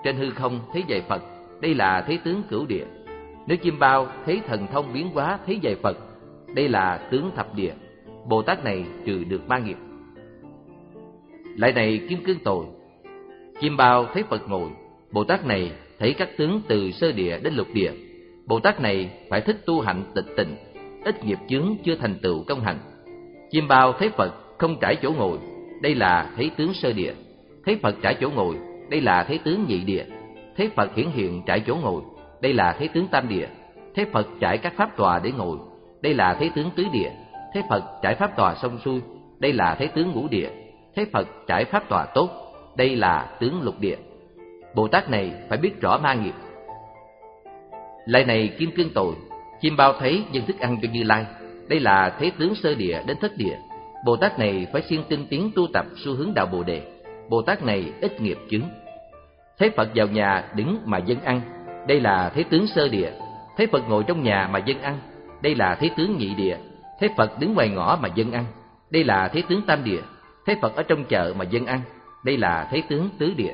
trên hư không thấy dạy Phật, đây là thấy tướng cửu địa. Nếu chim bao thấy thần thông biến hóa thấy dạy Phật, đây là tướng thập địa. Bồ Tát này trừ được ma nghiệp. Lại này kim cương tội, chim bao thấy Phật ngồi, Bồ Tát này thấy các tướng từ sơ địa đến lục địa. Bồ Tát này phải thích tu hạnh tịch tịnh, ít nghiệp chướng chưa thành tựu công hạnh. Chim bao thấy Phật không trải chỗ ngồi, đây là thấy tướng sơ địa. Thấy Phật trải chỗ ngồi, đây là thấy tướng nhị địa. Thấy Phật hiển hiện trải chỗ ngồi, đây là thấy tướng tam địa. Thấy Phật trải các pháp tòa để ngồi, đây là thấy tướng tứ địa. Thấy Phật trải pháp tòa xong xuôi, đây là thấy tướng ngũ địa. Thấy Phật trải pháp tòa tốt, đây là tướng lục địa. Bồ Tát này phải biết rõ ma nghiệp. Lại này kim cương tội, chim bao thấy dân thức ăn cho Như Lai, đây là thấy tướng sơ địa đến thất địa. Bồ Tát này phải siêng tinh tiến tu tập xu hướng đạo Bồ Đề. Bồ Tát này ít nghiệp chướng. Thấy Phật vào nhà đứng mà dân ăn, đây là thấy tướng sơ địa. Thấy Phật ngồi trong nhà mà dân ăn, đây là thấy tướng nhị địa. Thấy Phật đứng ngoài ngõ mà dân ăn, đây là thấy tướng tam địa. Thấy Phật ở trong chợ mà dân ăn, đây là thấy tướng tứ địa.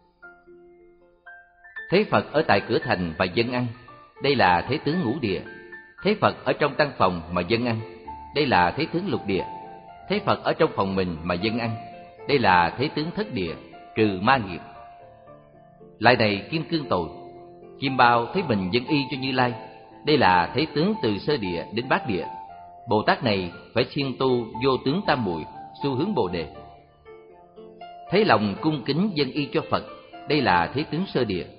Thấy Phật ở tại cửa thành và dân ăn, đây là thấy tướng ngũ địa. Thấy Phật ở trong căn phòng mà dân ăn, đây là thấy tướng lục địa. Thấy Phật ở trong phòng mình mà dân ăn, đây là thấy tướng thất địa, trừ ma nghiệp. Lại này kim cương tội, chim bao thấy mình dân y cho Như Lai, đây là thấy tướng từ sơ địa đến bát địa. Bồ Tát này phải siêng tu vô tướng tam muội, xu hướng Bồ Đề. Thấy lòng cung kính dân y cho Phật, đây là thấy tướng sơ địa.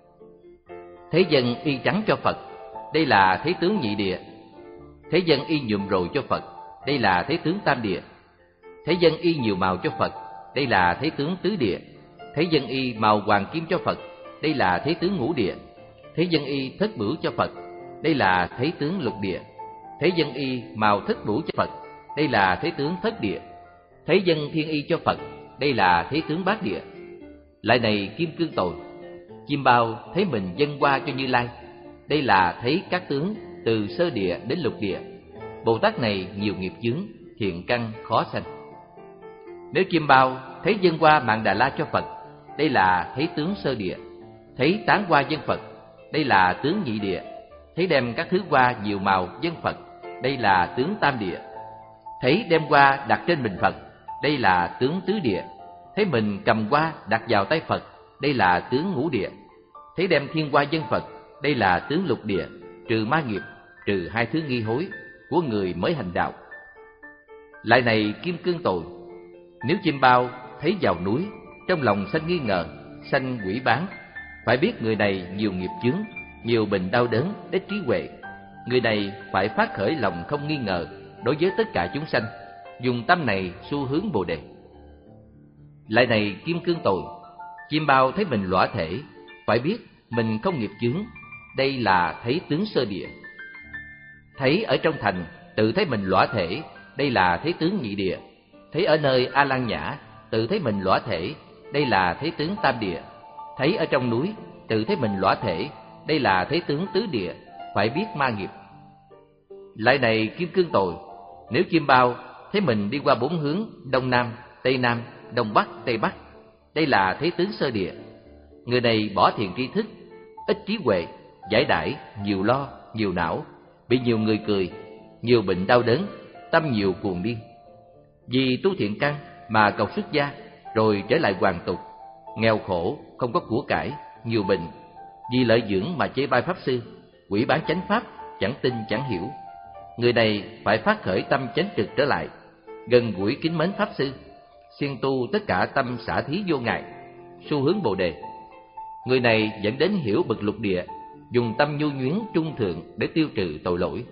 Thấy dân y trắng cho Phật, đây là thấy tướng nhị địa. Thấy dân y nhuộm rồi cho Phật, đây là thấy tướng tam địa. Thấy dân y nhiều màu cho Phật, đây là thấy tướng tứ địa. Thấy dân y màu hoàng kim cho Phật, đây là thấy tướng ngũ địa. Thấy dân y thất bửu cho Phật, đây là thấy tướng lục địa. Thấy dân y màu thất bửu cho Phật, đây là thấy tướng thất địa. Thấy dân thiên y cho Phật, đây là thấy tướng bát địa. Lại này kim cương tội, chim bao thấy mình dâng hoa cho Như Lai, đây là thấy các tướng từ sơ địa đến lục địa. Bồ Tát này nhiều nghiệp chướng, thiện căn khó sanh. Nếu chim bao thấy dâng hoa Mạn Đà La cho Phật, đây là thấy tướng sơ địa. Thấy tán hoa dâng Phật, đây là tướng nhị địa. Thấy đem các thứ hoa nhiều màu dâng Phật, đây là tướng tam địa. Thấy đem hoa đặt trên mình Phật, đây là tướng tứ địa. Thấy mình cầm hoa đặt vào tay Phật, đây là tướng ngũ địa. Thấy đem thiên hoa dâng Phật, đây là tướng lục địa, trừ ma nghiệp, trừ hai thứ nghi hối của người mới hành đạo. Lại này kim cương tội, nếu chim bao thấy vào núi, trong lòng sanh nghi ngờ, sanh quỷ bán, phải biết người này nhiều nghiệp chướng, nhiều bệnh đau đớn, ít trí huệ. Người này phải phát khởi lòng không nghi ngờ đối với tất cả chúng sanh, dùng tâm này xu hướng Bồ Đề. Lại này kim cương tội, chim bao thấy mình lõa thể, phải biết mình không nghiệp chướng, đây là thấy tướng sơ địa. Thấy ở trong thành, tự thấy mình lõa thể, đây là thấy tướng nhị địa. Thấy ở nơi A Lan Nhã, tự thấy mình lõa thể, đây là thấy tướng tam địa. Thấy ở trong núi, tự thấy mình lõa thể, đây là thấy tướng tứ địa, phải biết ma nghiệp. Lại này kim cương tội, nếu chim bao thấy mình đi qua bốn hướng đông nam, tây nam, đông bắc, tây bắc, đây là thấy tướng sơ địa. Người này bỏ thiền tri thức, ít trí huệ, giải đãi, nhiều lo, nhiều não, bị nhiều người cười, nhiều bệnh đau đớn, tâm nhiều cuồng điên. Vì tu thiện căn mà cầu xuất gia, rồi trở lại hoàn tục, nghèo khổ, không có của cải, nhiều bệnh. Vì lợi dưỡng mà chê bai pháp sư, quỷ bán chánh pháp, chẳng tin chẳng hiểu. Người này phải phát khởi tâm chánh trực trở lại, gần gũi kính mến pháp sư, siêng tu tất cả tâm xả thí vô ngại, xu hướng Bồ Đề. Người này dẫn đến hiểu bậc lục địa, dùng tâm nhu nhuyến trung thượng để tiêu trừ tội lỗi.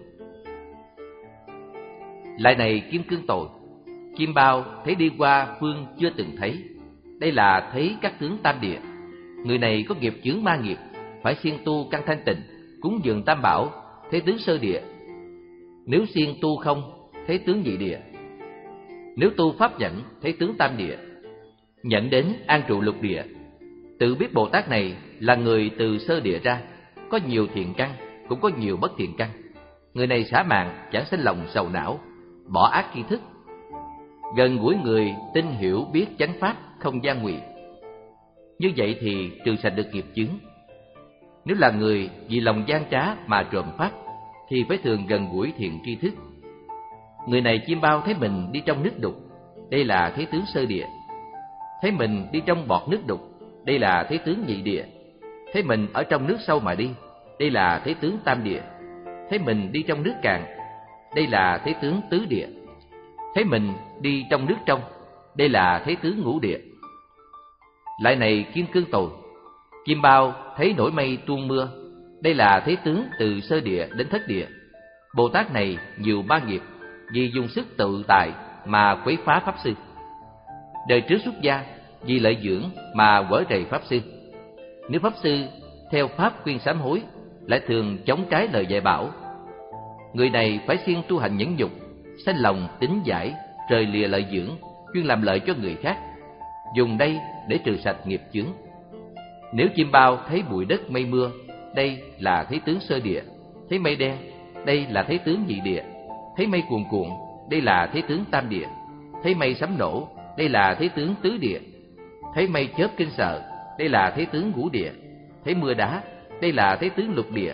Lại này kim cương tội, chim bao thấy đi qua phương chưa từng thấy, đây là thấy các tướng tam địa. Người này có nghiệp chướng ma nghiệp, phải siêng tu căn thanh tịnh, cúng dường tam bảo, thấy tướng sơ địa. Nếu siêng tu không, thấy tướng nhị địa. Nếu tu pháp nhẫn, thấy tướng tam địa. Nhẫn đến an trụ lục địa. Tự biết Bồ Tát này là người từ sơ địa ra, có nhiều thiện căn, cũng có nhiều bất thiện căn. Người này xả mạng, chẳng sinh lòng sầu não, bỏ ác tri thức, gần gũi người tin hiểu biết chánh pháp, không gian ngụy. Như vậy thì trừ sạch được nghiệp chướng. Nếu là người vì lòng gian trá mà trộm pháp thì phải thường gần gũi thiện tri thức. Người này chim bao thấy mình đi trong nước đục, đây là thế tướng sơ địa. Thấy mình đi trong bọt nước đục, đây là thế tướng nhị địa. Thấy mình ở trong nước sâu mà đi, đây là thế tướng tam địa. Thấy mình đi trong nước cạn, đây là thế tướng tứ địa. Thấy mình đi trong nước trong, đây là thế tướng ngũ địa. Lại này kim cương tồi, chim bao thấy nổi mây tuôn mưa, đây là thế tướng từ sơ địa đến thất địa. Bồ Tát này nhiều ba nghiệp, vì dùng sức tự tại mà quấy phá pháp sư. Đời trước xuất gia vì lợi dưỡng mà quở rầy pháp sư. Nếu pháp sư theo pháp khuyên sám hối, lại thường chống trái lời dạy bảo. Người này phải siêng tu hành nhẫn nhục, sanh lòng tín giải, rời lìa lợi dưỡng, chuyên làm lợi cho người khác, dùng đây để trừ sạch nghiệp chướng. Nếu chim bao thấy bụi đất mây mưa, đây là thế tướng sơ địa. Thấy mây đen, đây là thế tướng nhị địa. Thấy mây cuồn cuộn, đây là thế tướng tam địa. Thấy mây sấm nổ, đây là thế tướng tứ địa. Thấy mây chớp kinh sợ, đây là thế tướng ngũ địa. Thấy mưa đá, đây là thế tướng lục địa.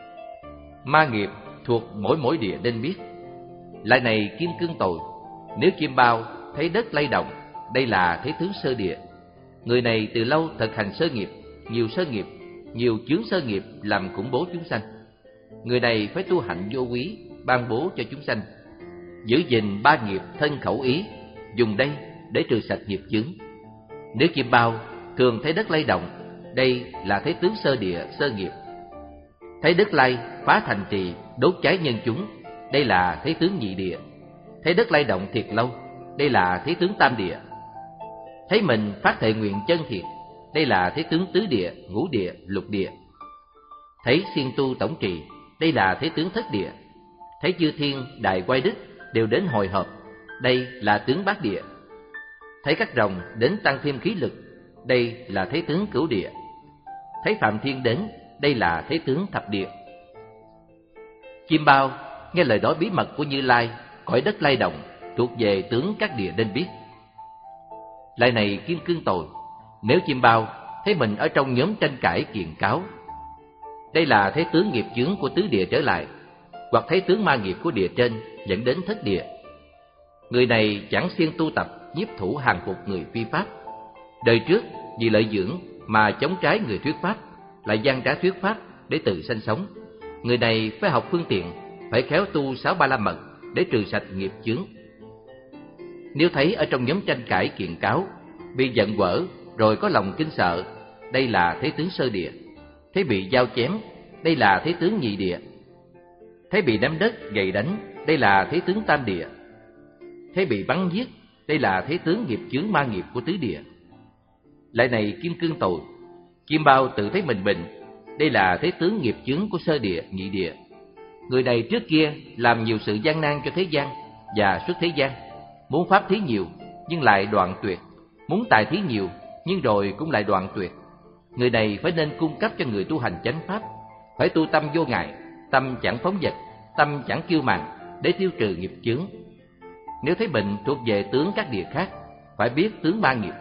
Ma nghiệp thuộc mỗi mỗi địa nên biết. Lại này kim cương tồi, nếu chim bao thấy đất lay động, đây là thế tướng sơ địa. Người này từ lâu thực hành sơ nghiệp, nhiều sơ nghiệp, nhiều chướng sơ nghiệp làm khủng bố chúng sanh. Người này phải tu hạnh vô quý, ban bố cho chúng sanh, giữ gìn ba nghiệp thân khẩu ý, dùng đây để trừ sạch nghiệp chướng. Nếu chim bao thường thấy đất lay động, đây là thế tướng sơ địa sơ nghiệp. Thấy đất lay phá thành trì, đốt cháy nhân chúng, đây là thế tướng nhị địa. Thấy đất lay động thiệt lâu, đây là thế tướng tam địa. Thấy mình phát thệ nguyện chân thiệt, đây là thế tướng tứ địa, ngũ địa, lục địa. Thấy siêng tu tổng trì, đây là thế tướng thất địa. Thấy chư thiên đại quay đức đều đến hồi họp, đây là tướng bát địa. Thấy các rồng đến tăng thêm khí lực, đây là thế tướng cửu địa. Thấy phạm thiên đến, đây là thế tướng thập địa. Chim bao nghe lời nói bí mật của Như Lai, cõi đất lay động, thuộc về tướng các địa nên biết. Lại này kim cương tồi, nếu chim bao thấy mình ở trong nhóm tranh cãi kiện cáo, đây là thế tướng nghiệp chướng của tứ địa trở lại, hoặc thấy tướng ma nghiệp của địa trên dẫn đến thất địa. Người này chẳng siêng tu tập nhiếp thủ hàng phục người phi pháp. Đời trước vì lợi dưỡng mà chống trái người thuyết pháp, lại gian trá thuyết pháp để tự sanh sống. Người này phải học phương tiện, phải khéo tu sáu ba la mật để trừ sạch nghiệp chướng. Nếu thấy ở trong nhóm tranh cãi kiện cáo, bị giận quở rồi có lòng kinh sợ, đây là thế tướng sơ địa. Thấy bị dao chém, đây là thế tướng nhị địa. Thấy bị nắm đất gậy đánh, đây là thế tướng tam địa. Thấy bị bắn giết, đây là thế tướng nghiệp chướng ma nghiệp của tứ địa. Lại này kim cương tồi, chim bao tự thấy mình bệnh, đây là thế tướng nghiệp chướng của sơ địa, nhị địa. Người này trước kia làm nhiều sự gian nan cho thế gian và xuất thế gian, muốn pháp thí nhiều nhưng lại đoạn tuyệt, muốn tài thí nhiều nhưng rồi cũng lại đoạn tuyệt. Người này phải nên cung cấp cho người tu hành chánh pháp, phải tu tâm vô ngại, tâm chẳng phóng dật, tâm chẳng kiêu mạn để tiêu trừ nghiệp chướng. Nếu thấy bệnh thuộc về tướng các địa khác, phải biết tướng ba nghiệp.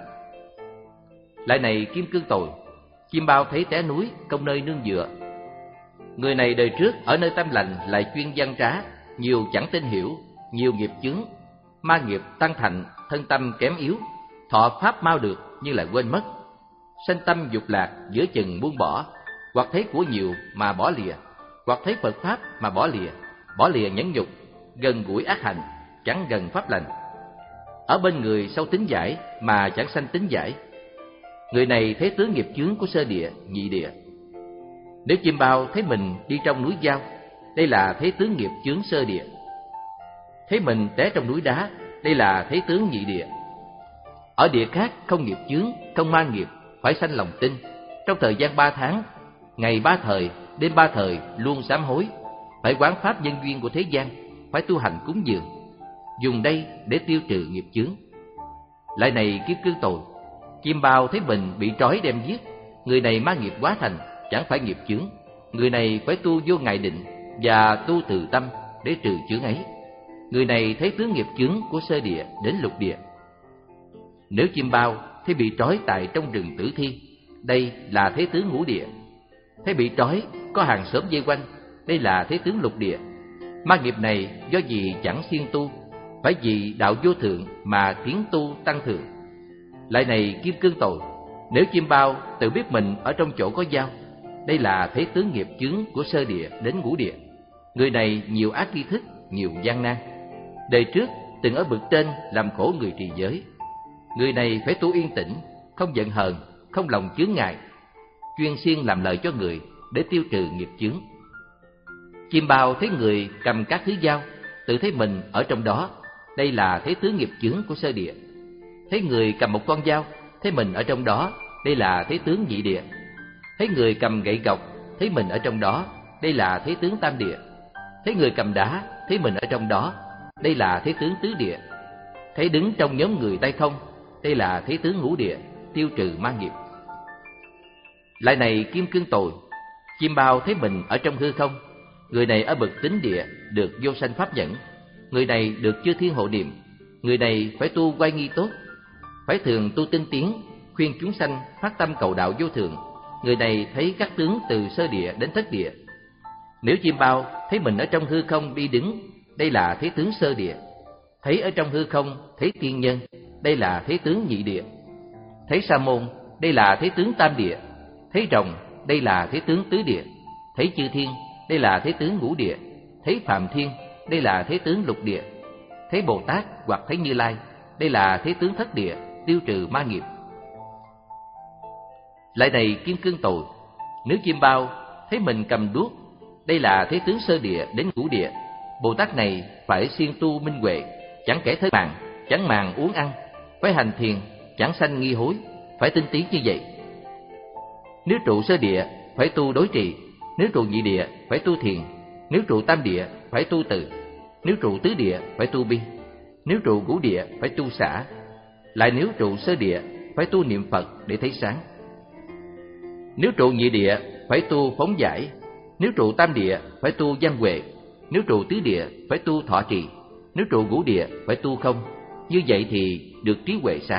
Lại này kim cương tồi, chim bao thấy té núi không nơi nương dựa. Người này đời trước ở nơi tâm lành lại chuyên gian trá, nhiều chẳng tin hiểu, nhiều nghiệp chướng, ma nghiệp tăng thành, thân tâm kém yếu, thọ pháp mau được nhưng lại quên mất, sanh tâm dục lạc giữa chừng buông bỏ, hoặc thấy của nhiều mà bỏ lìa, hoặc thấy Phật pháp mà bỏ lìa, bỏ lìa nhẫn nhục, gần gũi ác hành, chẳng gần pháp lành. Ở bên người sâu tín giải mà chẳng sanh tín giải. Người này thấy tướng nghiệp chướng của sơ địa, nhị địa. Nếu chim bao thấy mình đi trong núi dao, đây là thấy tướng nghiệp chướng sơ địa. Thấy mình té trong núi đá, đây là thấy tướng nhị địa. Ở địa khác không nghiệp chướng, không ma nghiệp, phải sanh lòng tin. Trong thời gian ba tháng, ngày ba thời, đêm ba thời luôn sám hối, phải quán pháp nhân duyên của thế gian, phải tu hành cúng dường, dùng đây để tiêu trừ nghiệp chướng. Lại này kiếp cương tồi, chim bao thấy mình bị trói đem giết, người này ma nghiệp quá thành, chẳng phải nghiệp chướng. Người này phải tu vô ngại định và tu từ tâm để trừ chướng ấy. Người này thấy tướng nghiệp chướng của sơ địa đến lục địa. Nếu chim bao thấy bị trói tại trong rừng tử thi, đây là thế tướng ngũ địa. Thấy bị trói, có hàng xóm vây quanh, đây là thế tướng lục địa. Ma nghiệp này do gì chẳng siêng tu, phải vì đạo vô thượng mà tiến tu tăng thượng. Lại này kim cương tồi, nếu chim bao tự biết mình ở trong chỗ có dao, đây là thế tướng nghiệp chướng của sơ địa đến ngũ địa. Người này nhiều ác tri thức, nhiều gian nan. Đời trước từng ở bậc trên làm khổ người trì giới. Người này phải tu yên tĩnh, không giận hờn, không lòng chướng ngại, chuyên siêng làm lợi cho người để tiêu trừ nghiệp chướng. Chim bao thấy người cầm các thứ dao, tự thấy mình ở trong đó, đây là thế tướng nghiệp chướng của sơ địa. Thấy người cầm một con dao, thấy mình ở trong đó, đây là thế tướng nhị địa. Thấy người cầm gậy gộc, thấy mình ở trong đó, đây là thế tướng tam địa. Thấy người cầm đá, thấy mình ở trong đó, đây là thế tướng tứ địa. Thấy đứng trong nhóm người tay không, đây là thế tướng ngũ địa, tiêu trừ ma nghiệp. Lại này kim cương tồi, chim bao thấy mình ở trong hư không. Người này ở bậc tín địa được vô sanh pháp nhẫn. Người này được chư thiên hộ niệm. Người này phải tu oai nghi tốt, phải thường tu tinh tiến, khuyên chúng sanh phát tâm cầu đạo vô thượng. Người này thấy các tướng từ sơ địa đến thất địa. Nếu chim bao thấy mình ở trong hư không đi đứng, đây là thế tướng sơ địa. Thấy ở trong hư không thấy tiên nhân, đây là thế tướng nhị địa. Thấy sa môn, đây là thế tướng tam địa. Thấy rồng, đây là thế tướng tứ địa. Thấy chư thiên, đây là thế tướng ngũ địa. Thấy phạm thiên, đây là thế tướng lục địa. Thấy Bồ Tát hoặc thấy Như Lai, đây là thế tướng thất địa, tiêu trừ ma nghiệp. Lại này kim cương tồi, nếu chim bao thấy mình cầm đuốc, đây là thế tướng sơ địa đến ngũ địa. Bồ Tát này phải siêng tu minh huệ, chẳng kể thới màng, chẳng màng uống ăn, phải hành thiền, chẳng sanh nghi hối, phải tinh tiến như vậy. Nếu trụ sơ địa phải tu đối trì, nếu trụ nhị địa phải tu thiền, nếu trụ tam địa phải tu từ, nếu trụ tứ địa phải tu bi, nếu trụ ngũ địa phải tu xả. Lại nếu trụ sơ địa phải tu niệm Phật để thấy sáng. Nếu trụ nhị địa phải tu phóng giải, nếu trụ tam địa phải tu văn huệ, nếu trụ tứ địa phải tu thọ trì, nếu trụ ngũ địa phải tu không. Như vậy thì được trí huệ sáng.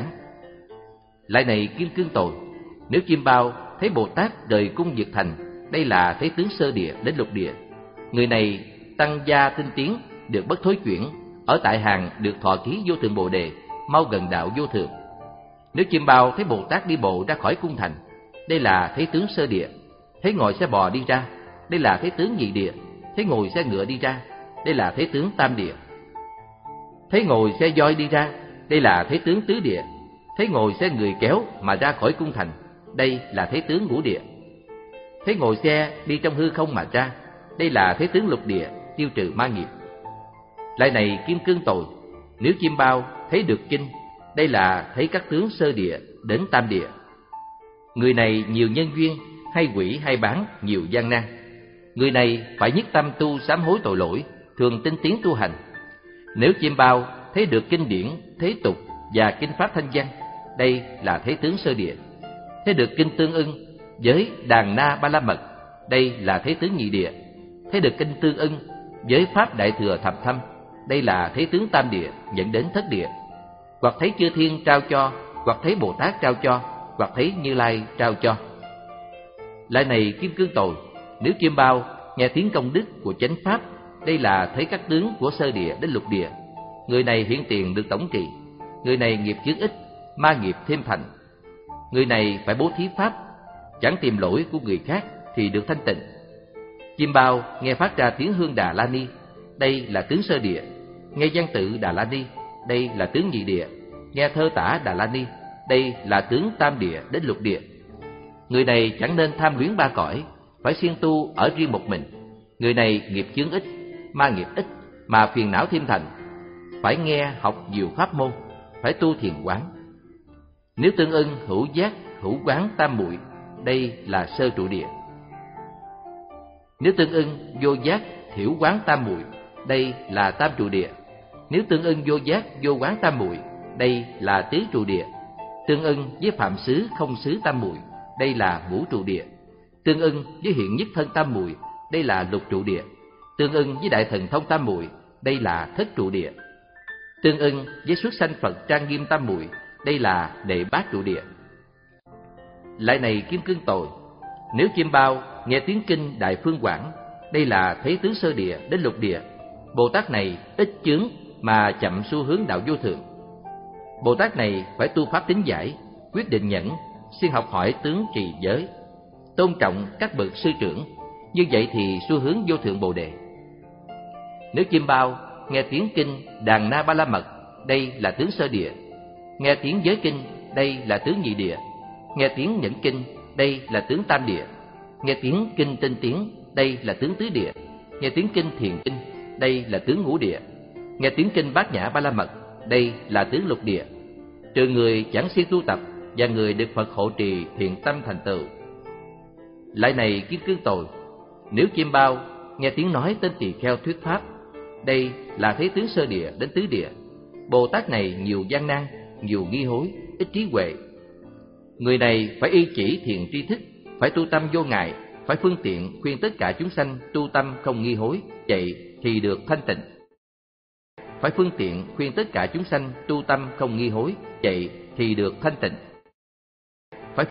Lại này kim cương tồi, nếu chim bao thấy Bồ Tát đời cung diệt thành, đây là thế tướng sơ địa đến lục địa. Người này tăng gia tinh tiến, được bất thối chuyển, ở tại hàng được thọ ký vô thượng Bồ đề, mau gần đạo vô thượng. Nếu chim bao thấy Bồ Tát đi bộ ra khỏi cung thành, đây là thế tướng sơ địa. Thấy ngồi xe bò đi ra, đây là thế tướng nhị địa. Thấy ngồi xe ngựa đi ra, đây là thế tướng tam địa. Thấy ngồi xe voi đi ra, đây là thế tướng tứ địa. Thấy ngồi xe người kéo mà ra khỏi cung thành, đây là thế tướng ngũ địa. Thấy ngồi xe đi trong hư không mà ra, đây là thế tướng lục địa, tiêu trừ ma nghiệp. Lại này kim cương tồi, nếu chim bao thấy được kinh, đây là thấy các tướng sơ địa đến tam địa. Người này nhiều nhân duyên, hay quỷ hay bán, nhiều gian nan. Người này phải nhất tâm tu sám hối tội lỗi, thường tinh tiến tu hành. Nếu chim bao thấy được kinh điển, thế tục và kinh pháp thanh văn, đây là thế tướng sơ địa. Thấy được kinh tương ưng với đàn na ba la mật, đây là thế tướng nhị địa. Thấy được kinh tương ưng với pháp đại thừa thập thâm, đây là thế tướng tam địa dẫn đến thất địa. Hoặc thấy chư thiên trao cho, hoặc thấy Bồ Tát trao cho, hoặc thấy Như Lai trao cho. Lại này kim cương tồi, nếu chim bao nghe tiếng công đức của chánh pháp, đây là thấy các tướng của sơ địa đến lục địa. Người này hiện tiền được tổng trì. Người này nghiệp chướng ít, ma nghiệp thêm thành. Người này phải bố thí pháp, chẳng tìm lỗi của người khác thì được thanh tịnh. Chim bao nghe phát ra tiếng hương Đà La Ni, đây là tướng sơ địa. Nghe văn tự Đà La Ni, đây là tướng nhị địa. Nghe thơ tả Đà La Ni, đây là tướng tam địa đến lục địa. Người này chẳng nên tham luyến ba cõi, phải siêng tu ở riêng một mình. Người này nghiệp chướng ít, ma nghiệp ít, mà phiền não thêm thành. Phải nghe học nhiều pháp môn, phải tu thiền quán. Nếu tương ưng hữu giác, hữu quán tam muội, đây là sơ trụ địa. Nếu tương ưng vô giác, thiểu quán tam muội, đây là tam trụ địa. Nếu tương ưng vô giác, vô quán tam muội, đây là tứ trụ địa. Tương ưng với phạm xứ, không xứ tam muội, đây là ngũ trụ địa. Tương ưng với hiện nhất thân tam muội, đây là lục trụ địa. Tương ưng với đại thần thông tam muội, đây là thất trụ địa. Tương ưng với xuất sanh Phật trang nghiêm tam muội, đây là đệ bát trụ địa. Lại này Kim Cương Tồi, nếu chim bao nghe tiếng kinh Đại Phương Quảng, đây là thấy tứ sơ địa đến lục địa, Bồ Tát này ít chướng mà chậm xu hướng đạo vô thượng. Bồ Tát này phải tu pháp tín giải, quyết định nhẫn, siêng học hỏi tướng trì giới, tôn trọng các bậc sư trưởng, như vậy thì xu hướng vô thượng Bồ đề. Nếu chim bao nghe tiếng kinh Đàn Na Ba La Mật, đây là tướng sơ địa, nghe tiếng giới kinh, đây là tướng nhị địa, nghe tiếng nhẫn kinh, đây là tướng tam địa, nghe tiếng kinh tinh tiến, đây là tướng tứ địa, nghe tiếng kinh thiền kinh, đây là tướng ngũ địa, nghe tiếng kinh Bát Nhã Ba La Mật, đây là tướng lục địa, trừ người chẳng siêng tu tập và người được Phật hộ trì thiện tâm thành tựu. Lại này Kim Cương Tồi, nếu chim bao nghe tiếng nói tên tỳ kheo thuyết pháp, đây là thấy tướng sơ địa đến tứ địa, Bồ Tát này nhiều gian nan, nhiều nghi hối, ít trí huệ. Người này phải y chỉ thiền tri thức, phải tu tâm vô ngại, phải phương tiện khuyên tất cả chúng sanh tu tâm không nghi hối, vậy thì được thanh tịnh. Phải phương tiện khuyên tất cả chúng sanh tu tâm không nghi hối, vậy thì được thanh tịnh.